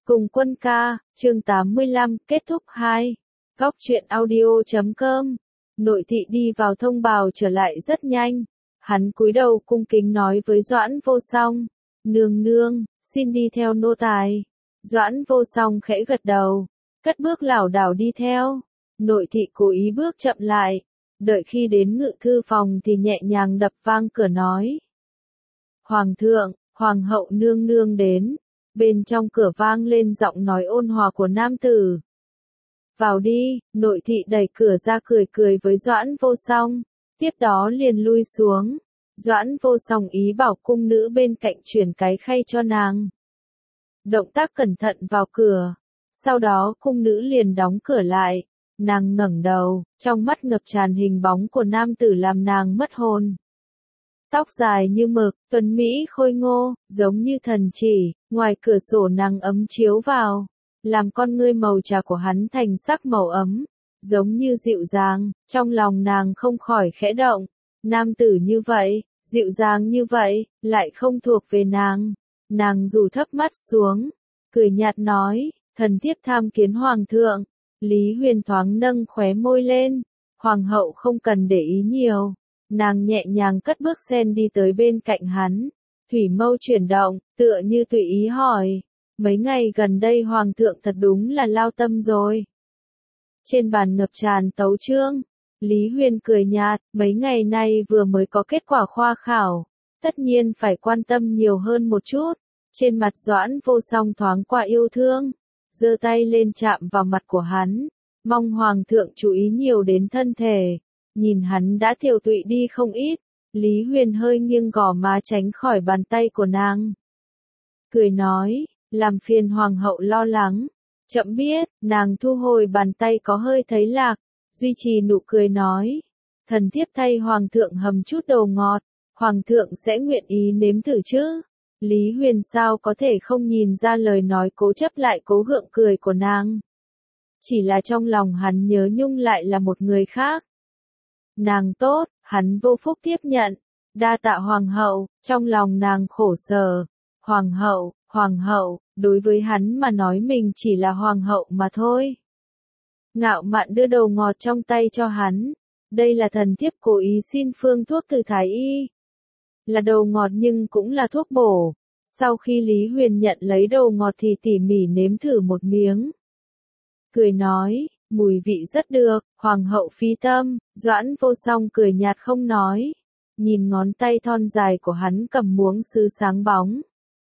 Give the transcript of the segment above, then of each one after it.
Cùng Quân ca, chương 85, kết thúc 2. Góc truyện audio.com. Nội thị đi vào thông bào trở lại rất nhanh. Hắn cúi đầu cung kính nói với Doãn Vô Song, nương nương, xin đi theo nô tài. Doãn Vô Song khẽ gật đầu, cất bước lảo đảo đi theo. Nội thị cố ý bước chậm lại, đợi khi đến ngự thư phòng thì nhẹ nhàng đập vang cửa nói. Hoàng thượng, hoàng hậu nương nương đến. Bên trong cửa vang lên giọng nói ôn hòa của nam tử. Vào đi, nội thị đẩy cửa ra cười cười với Doãn Vô Song, tiếp đó liền lui xuống. Doãn Vô Song ý bảo cung nữ bên cạnh chuyển cái khay cho nàng. Động tác cẩn thận vào cửa, sau đó cung nữ liền đóng cửa lại. Nàng ngẩng đầu, trong mắt ngập tràn hình bóng của nam tử làm nàng mất hồn. Tóc dài như mực, tuấn mỹ khôi ngô, giống như thần chỉ, ngoài cửa sổ nắng ấm chiếu vào, làm con ngươi màu trà của hắn thành sắc màu ấm, giống như dịu dàng, trong lòng nàng không khỏi khẽ động. Nam tử như vậy, dịu dàng như vậy, lại không thuộc về nàng. Nàng rủ thấp mắt xuống, cười nhạt nói, thần thiếp tham kiến hoàng thượng. Lý Huyền thoáng nâng khóe môi lên, hoàng hậu không cần để ý nhiều. Nàng nhẹ nhàng cất bước sen đi tới bên cạnh hắn, thủy mâu chuyển động, tựa như tùy ý hỏi, mấy ngày gần đây hoàng thượng thật đúng là lao tâm rồi. Trên bàn ngập tràn tấu chương, Lý Huyền cười nhạt, mấy ngày nay vừa mới có kết quả khoa khảo, tất nhiên phải quan tâm nhiều hơn một chút. Trên mặt Doãn Vô Song thoáng qua yêu thương, giơ tay lên chạm vào mặt của hắn, mong hoàng thượng chú ý nhiều đến thân thể. Nhìn hắn đã tiều tụy đi không ít, Lý Huyền hơi nghiêng gò má tránh khỏi bàn tay của nàng. Cười nói, làm phiền hoàng hậu lo lắng. Chậm biết, nàng thu hồi bàn tay có hơi thấy lạc, duy trì nụ cười nói. Thần thiếp thay hoàng thượng hầm chút đồ ngọt, hoàng thượng sẽ nguyện ý nếm thử chứ. Lý Huyền sao có thể không nhìn ra lời nói cố chấp lại cố gượng cười của nàng. Chỉ là trong lòng hắn nhớ nhung lại là một người khác. Nàng tốt, hắn vô phúc tiếp nhận. Đa tạ hoàng hậu, trong lòng nàng khổ sở. Hoàng hậu, đối với hắn mà nói mình chỉ là hoàng hậu mà thôi. Ngạo mạn đưa đồ ngọt trong tay cho hắn. Đây là thần thiếp cố ý xin phương thuốc từ thái y. Là đồ ngọt nhưng cũng là thuốc bổ. Sau khi Lý Huyền nhận lấy đồ ngọt thì tỉ mỉ nếm thử một miếng. Cười nói, mùi vị rất được, hoàng hậu phi tâm. Doãn Vô Song cười nhạt không nói, nhìn ngón tay thon dài của hắn cầm muỗng sứ sáng bóng.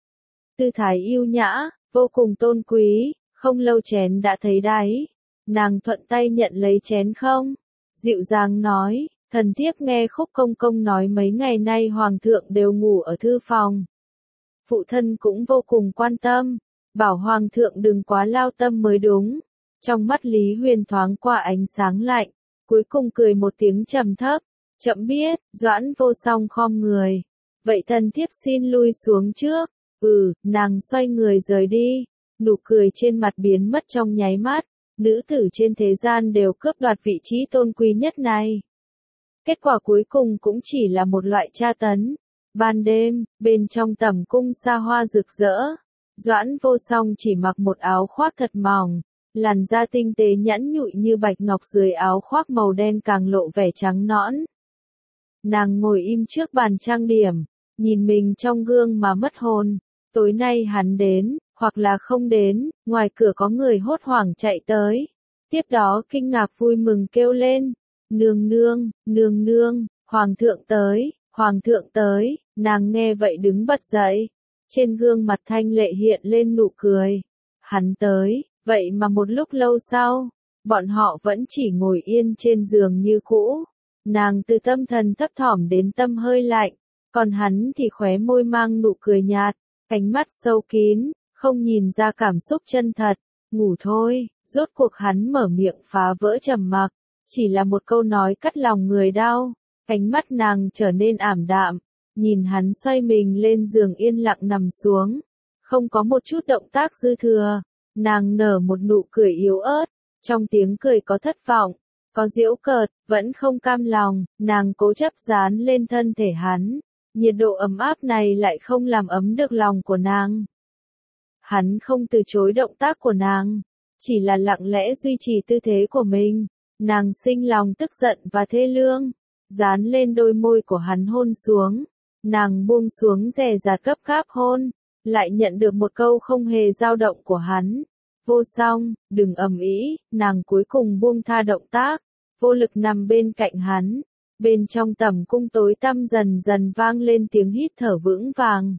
Tư thái yêu nhã, vô cùng tôn quý, không lâu chén đã thấy đáy. Nàng thuận tay nhận lấy chén không, dịu dàng nói, thần thiếp nghe Khúc công công nói mấy ngày nay hoàng thượng đều ngủ ở thư phòng. Phụ thân cũng vô cùng quan tâm, bảo hoàng thượng đừng quá lao tâm mới đúng. Trong mắt Lý Huyền thoáng qua ánh sáng lạnh, cuối cùng cười một tiếng trầm thấp, chậm biết. Doãn Vô Song khom người, vậy thần thiếp xin lui xuống trước. Nàng xoay người rời đi, nụ cười trên mặt biến mất trong nháy mắt. Nữ tử trên thế gian đều cướp đoạt vị trí tôn quý nhất này. Kết quả cuối cùng cũng chỉ là một loại tra tấn. Ban đêm, bên trong tẩm cung xa hoa rực rỡ, Doãn Vô Song chỉ mặc một áo khoác thật mỏng, làn da tinh tế nhẵn nhụi như bạch ngọc dưới áo khoác màu đen càng lộ vẻ trắng nõn. Nàng ngồi im trước bàn trang điểm, nhìn mình trong gương mà mất hồn. Tối nay hắn đến, hoặc là không đến, ngoài cửa có người hốt hoảng chạy tới. Tiếp đó kinh ngạc vui mừng kêu lên, nương nương, hoàng thượng tới. Nàng nghe vậy đứng bật dậy, trên gương mặt thanh lệ hiện lên nụ cười. Hắn tới, vậy mà một lúc lâu sau, bọn họ vẫn chỉ ngồi yên trên giường như cũ. Nàng từ tâm thần thấp thỏm đến tâm hơi lạnh, còn hắn thì khóe môi mang nụ cười nhạt, ánh mắt sâu kín, không nhìn ra cảm xúc chân thật. Ngủ thôi. Rốt cuộc hắn mở miệng phá vỡ trầm mặc, chỉ là một câu nói cắt lòng người đau. Ánh mắt nàng trở nên ảm đạm, nhìn hắn xoay mình lên giường yên lặng nằm xuống, không có một chút động tác dư thừa. Nàng nở một nụ cười yếu ớt, trong tiếng cười có thất vọng, có giễu cợt, vẫn không cam lòng. Nàng cố chấp dán lên thân thể hắn, nhiệt độ ấm áp này lại không làm ấm được lòng của nàng. Hắn không từ chối động tác của nàng, chỉ là lặng lẽ duy trì tư thế của mình. Nàng sinh lòng tức giận và thê lương, dán lên đôi môi của hắn hôn xuống. Nàng buông xuống dè dặt gấp gáp hôn, lại nhận được một câu không hề dao động của hắn. Vô Song, đừng ầm ĩ, nàng cuối cùng buông tha động tác, vô lực nằm bên cạnh hắn. Bên trong tầm cung tối tăm dần dần vang lên tiếng hít thở vững vàng.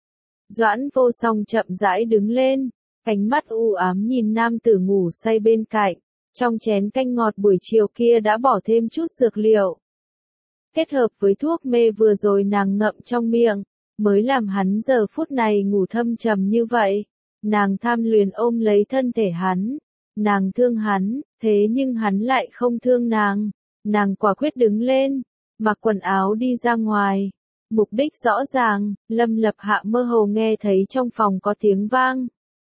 Doãn Vô Song chậm rãi đứng lên, ánh mắt u ám nhìn nam tử ngủ say bên cạnh. Trong chén canh ngọt buổi chiều kia đã bỏ thêm chút dược liệu. Kết hợp với thuốc mê vừa rồi nàng ngậm trong miệng, mới làm hắn giờ phút này ngủ thâm trầm như vậy. Nàng tham luyến ôm lấy thân thể hắn. Nàng thương hắn, thế nhưng hắn lại không thương nàng. Nàng quả quyết đứng lên, mặc quần áo đi ra ngoài. Mục đích rõ ràng, Lâm Lập Hạ mơ hồ nghe thấy trong phòng có tiếng vang.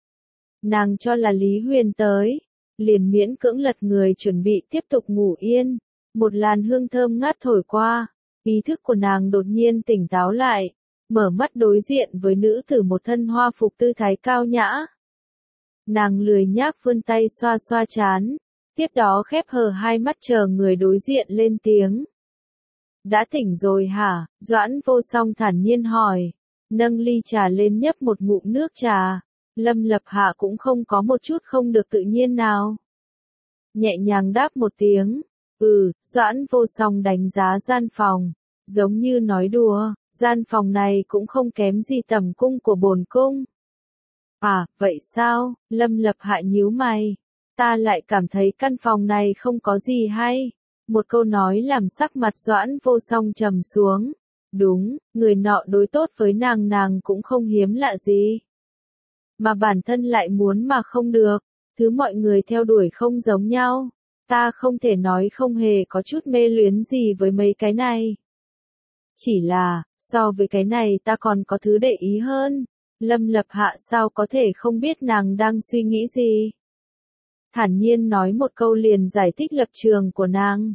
Nàng cho là Lý Huyền tới, liền miễn cưỡng lật người chuẩn bị tiếp tục ngủ yên. Một làn hương thơm ngát thổi qua, ý thức của nàng đột nhiên tỉnh táo lại, mở mắt đối diện với nữ tử một thân hoa phục tư thái cao nhã. Nàng lười nhác vươn tay xoa xoa trán, tiếp đó khép hờ hai mắt chờ người đối diện lên tiếng. Đã tỉnh rồi hả? Doãn Vô Song thản nhiên hỏi, nâng ly trà lên nhấp một ngụm nước trà. Lâm Lập Hạ cũng không có một chút không được tự nhiên nào. Nhẹ nhàng đáp một tiếng, Doãn Vô Song đánh giá gian phòng, giống như nói đùa, gian phòng này cũng không kém gì tầm cung của bổn cung. À, vậy sao? Lâm Lập Hạ nhíu mày, ta lại cảm thấy căn phòng này không có gì hay. Một câu nói làm sắc mặt Doãn Vô Song trầm xuống. Đúng, người nọ đối tốt với nàng cũng không hiếm lạ gì. Mà bản thân lại muốn mà không được, thứ mọi người theo đuổi không giống nhau. Ta không thể nói không hề có chút mê luyến gì với mấy cái này. Chỉ là, so với cái này ta còn có thứ để ý hơn. Lâm Lập Hạ sao có thể không biết nàng đang suy nghĩ gì. Thản nhiên nói một câu liền giải thích lập trường của nàng.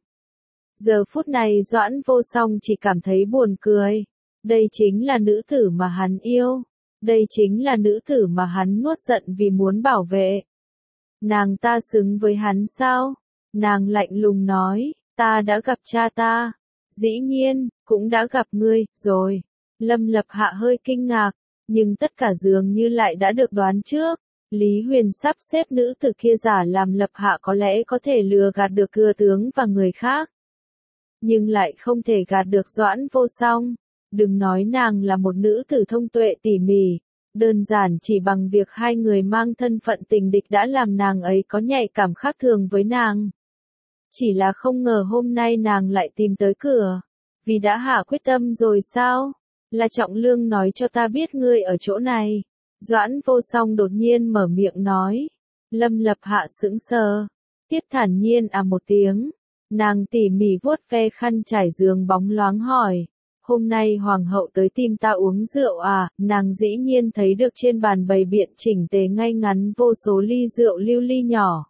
Giờ phút này Doãn Vô Song chỉ cảm thấy buồn cười. Đây chính là nữ tử mà hắn yêu. Đây chính là nữ tử mà hắn nuốt giận vì muốn bảo vệ. Nàng ta xứng với hắn sao? Nàng lạnh lùng nói, ta đã gặp cha ta. Dĩ nhiên, cũng đã gặp ngươi, rồi. Lâm Lập Hạ hơi kinh ngạc, nhưng tất cả dường như lại đã được đoán trước. Lý Huyền sắp xếp nữ tử kia giả làm Lập Hạ có lẽ có thể lừa gạt được thừa tướng và người khác. Nhưng lại không thể gạt được Doãn Vô Song. Đừng nói nàng là một nữ tử thông tuệ tỉ mỉ, đơn giản chỉ bằng việc hai người mang thân phận tình địch đã làm nàng ấy có nhạy cảm khác thường với nàng. Chỉ là không ngờ hôm nay nàng lại tìm tới cửa, vì đã hạ quyết tâm rồi sao? Là Trọng Lương nói cho ta biết ngươi ở chỗ này. Doãn Vô Song đột nhiên mở miệng nói. Lâm Lập Hạ sững sờ, tiếp thản nhiên một tiếng. Nàng tỉ mỉ vuốt ve khăn trải giường bóng loáng hỏi. Hôm nay hoàng hậu tới tìm ta uống rượu à? Nàng dĩ nhiên thấy được trên bàn bày biện chỉnh tề ngay ngắn vô số ly rượu lưu ly nhỏ.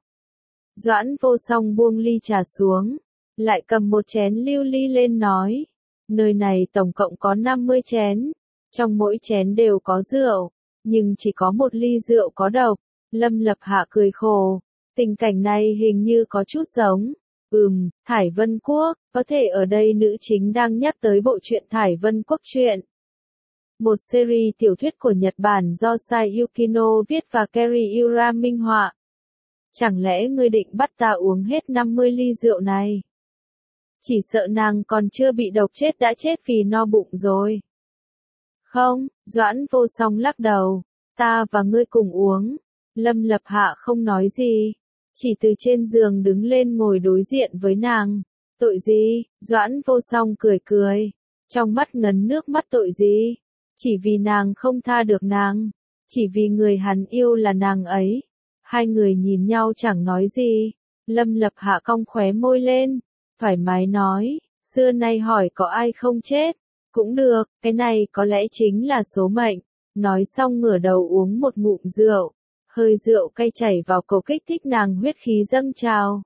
Doãn Vô Song buông ly trà xuống, lại cầm một chén lưu ly lên nói. Nơi này tổng cộng có 50 chén, trong mỗi chén đều có rượu, nhưng chỉ có một ly rượu có độc. Lâm Lập Hạ cười khổ, tình cảnh này hình như có chút giống. Thải Vân Quốc, có thể ở đây nữ chính đang nhắc tới bộ truyện Thải Vân Quốc truyện. Một series tiểu thuyết của Nhật Bản do Sai Yukino viết và Kerry Ura minh họa. Chẳng lẽ ngươi định bắt ta uống hết 50 ly rượu này? Chỉ sợ nàng còn chưa bị độc chết đã chết vì no bụng rồi. Không, Doãn Vô Song lắc đầu, ta và ngươi cùng uống. Lâm Lập Hạ không nói gì, chỉ từ trên giường đứng lên ngồi đối diện với nàng. Tội gì? Doãn Vô Song cười cười, trong mắt ngấn nước mắt. Tội gì? Chỉ vì nàng không tha được nàng, chỉ vì người hắn yêu là nàng ấy. Hai người nhìn nhau chẳng nói gì. Lâm Lập Hạ cong khóe môi lên, thoải mái nói, xưa nay hỏi có ai không chết. Cũng được, cái này có lẽ chính là số mệnh. Nói xong ngửa đầu uống một ngụm rượu, hơi rượu cay chảy vào cổ kích thích nàng huyết khí dâng trào.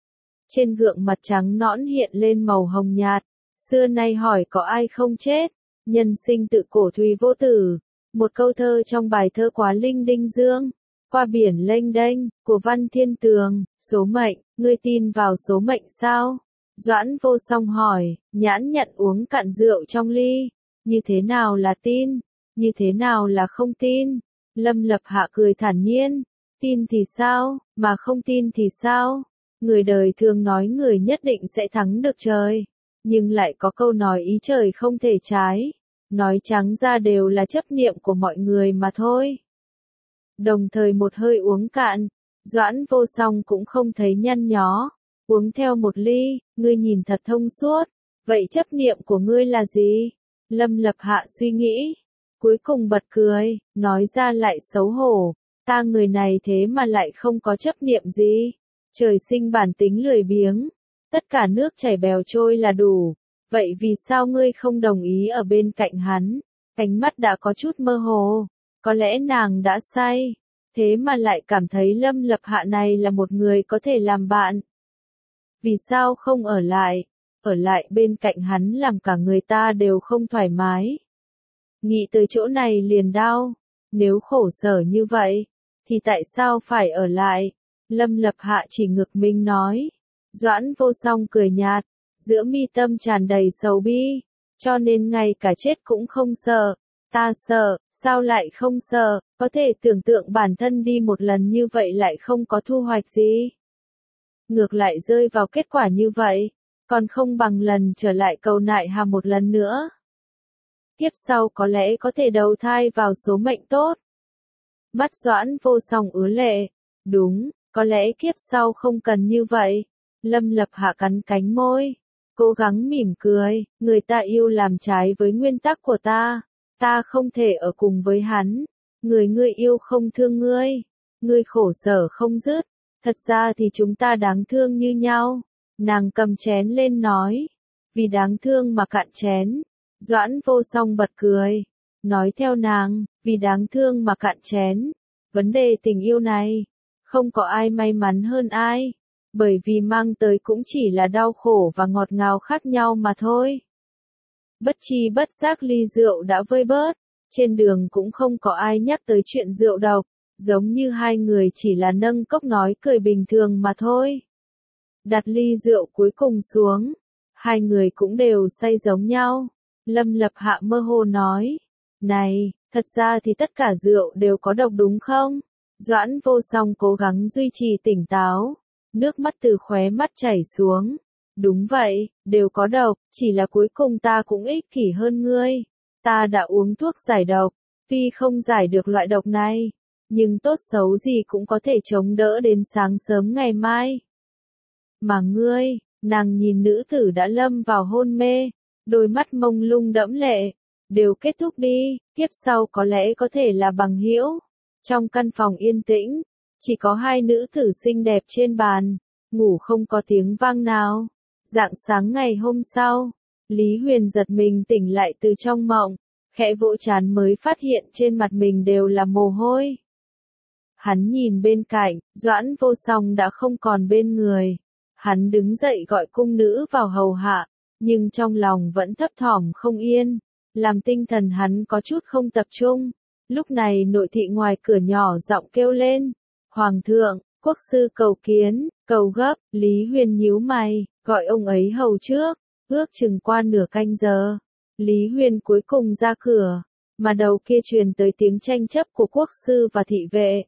Trên gương mặt trắng nõn hiện lên màu hồng nhạt. Xưa nay hỏi có ai không chết, nhân sinh tự cổ thùy vô tử. Một câu thơ trong bài thơ Quá Linh Đinh Dương, qua biển lênh đênh, của Văn Thiên Tường, số mệnh, ngươi tin vào số mệnh sao? Doãn Vô Song hỏi, nhãn nhận uống cạn rượu trong ly, như thế nào là tin, như thế nào là không tin? Lâm Lập Hạ cười thản nhiên, tin thì sao, mà không tin thì sao? Người đời thường nói người nhất định sẽ thắng được trời, nhưng lại có câu nói ý trời không thể trái, nói trắng ra đều là chấp niệm của mọi người mà thôi. Đồng thời một hơi uống cạn, Doãn Vô Song cũng không thấy nhăn nhó, uống theo một ly, ngươi nhìn thật thông suốt, vậy chấp niệm của ngươi là gì? Lâm Lập Hạ suy nghĩ, cuối cùng bật cười, nói ra lại xấu hổ, ta người này thế mà lại không có chấp niệm gì, trời sinh bản tính lười biếng, tất cả nước chảy bèo trôi là đủ, vậy vì sao ngươi không đồng ý ở bên cạnh hắn? Ánh mắt đã có chút mơ hồ, có lẽ nàng đã say, thế mà lại cảm thấy Lâm Lập Hạ này là một người có thể làm bạn. Vì sao không ở lại bên cạnh hắn làm cả người ta đều không thoải mái. Nghĩ tới chỗ này liền đau, nếu khổ sở như vậy, thì tại sao phải ở lại? Lâm Lập Hạ chỉ ngực mình nói. Doãn Vô Song cười nhạt, giữa mi tâm tràn đầy sầu bi, cho nên ngay cả chết cũng không sợ. Ta sợ, sao lại không sợ, có thể tưởng tượng bản thân đi một lần như vậy lại không có thu hoạch gì. Ngược lại rơi vào kết quả như vậy, còn không bằng lần trở lại cầu nại hà một lần nữa. Kiếp sau có lẽ có thể đầu thai vào số mệnh tốt. Mắt Doãn Vô Song ứa lệ, đúng, có lẽ kiếp sau không cần như vậy. Lâm Lập Hạ cắn cánh môi, cố gắng mỉm cười, người ta yêu làm trái với nguyên tắc của ta. Ta không thể ở cùng với hắn, người ngươi yêu không thương ngươi khổ sở không dứt, thật ra thì chúng ta đáng thương như nhau. Nàng cầm chén lên nói, vì đáng thương mà cạn chén. Doãn Vô Song bật cười, nói theo nàng, vì đáng thương mà cạn chén. Vấn đề tình yêu này, không có ai may mắn hơn ai, bởi vì mang tới cũng chỉ là đau khổ và ngọt ngào khác nhau mà thôi. Bất chi bất giác ly rượu đã vơi bớt, trên đường cũng không có ai nhắc tới chuyện rượu độc, giống như hai người chỉ là nâng cốc nói cười bình thường mà thôi. Đặt ly rượu cuối cùng xuống, hai người cũng đều say giống nhau. Lâm Lập Hạ mơ hồ nói, này, thật ra thì tất cả rượu đều có độc đúng không? Doãn Vô Song cố gắng duy trì tỉnh táo, nước mắt từ khóe mắt chảy xuống. Đúng vậy, đều có độc, chỉ là cuối cùng ta cũng ích kỷ hơn ngươi. Ta đã uống thuốc giải độc, tuy không giải được loại độc này, nhưng tốt xấu gì cũng có thể chống đỡ đến sáng sớm ngày mai. Mà ngươi, nàng nhìn nữ tử đã lâm vào hôn mê, đôi mắt mông lung đẫm lệ, đều kết thúc đi, kiếp sau có lẽ có thể là bằng hữu. Trong căn phòng yên tĩnh, chỉ có hai nữ tử xinh đẹp trên bàn, ngủ không có tiếng vang nào. Rạng sáng ngày hôm sau, Lý Huyền giật mình tỉnh lại từ trong mộng, khẽ vỗ trán mới phát hiện trên mặt mình đều là mồ hôi. Hắn nhìn bên cạnh, Doãn Vô Song đã không còn bên người. Hắn đứng dậy gọi cung nữ vào hầu hạ, nhưng trong lòng vẫn thấp thỏm không yên, làm tinh thần hắn có chút không tập trung. Lúc này nội thị ngoài cửa nhỏ giọng kêu lên, Hoàng thượng, quốc sư cầu kiến, cầu gấp. Lý Huyền nhíu mày, gọi ông ấy hầu trước, ước chừng qua nửa canh giờ. Lý Huyền cuối cùng ra cửa, mà đầu kia truyền tới tiếng tranh chấp của quốc sư và thị vệ.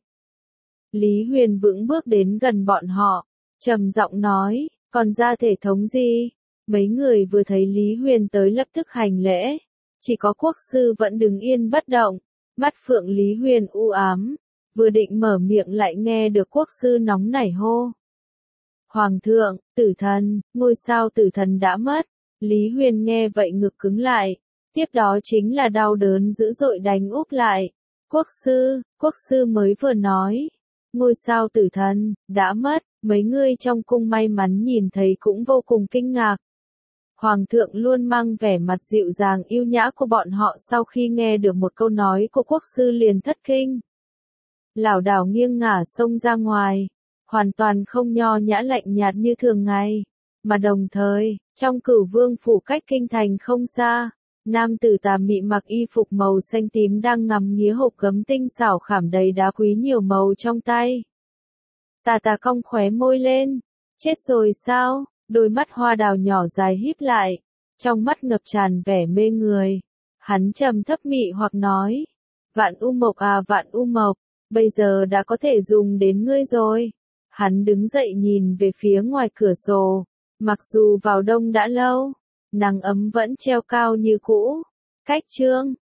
Lý Huyền vững bước đến gần bọn họ, trầm giọng nói, còn ra thể thống gì? Mấy người vừa thấy Lý Huyền tới lập tức hành lễ, chỉ có quốc sư vẫn đứng yên bất động, mắt phượng Lý Huyền u ám, vừa định mở miệng lại nghe được quốc sư nóng nảy hô. Hoàng thượng, tử thần, ngôi sao tử thần đã mất. Lý Huyền nghe vậy ngực cứng lại, tiếp đó chính là đau đớn dữ dội đánh úp lại. Quốc sư mới vừa nói, ngôi sao tử thần, đã mất, mấy người trong cung may mắn nhìn thấy cũng vô cùng kinh ngạc. Hoàng thượng luôn mang vẻ mặt dịu dàng yêu nhã của bọn họ sau khi nghe được một câu nói của quốc sư liền thất kinh. Lảo đảo nghiêng ngả xông ra ngoài, hoàn toàn không nho nhã lạnh nhạt như thường ngày, mà đồng thời, trong Cửu Vương phủ cách kinh thành không xa, Nam tử tà mị mặc y phục màu xanh tím đang ngắm nghía hộp gấm tinh xảo khảm đầy đá quý nhiều màu trong tay. Tà tà cong khóe môi lên. Chết rồi sao? Đôi mắt hoa đào nhỏ dài híp lại. Trong mắt ngập tràn vẻ mê người. Hắn trầm thấp mị hoặc nói. Vạn U Mộc à Vạn U Mộc, bây giờ đã có thể dùng đến ngươi rồi. Hắn đứng dậy nhìn về phía ngoài cửa sổ. Mặc dù vào đông đã lâu, nắng ấm vẫn treo cao như cũ. Cách chương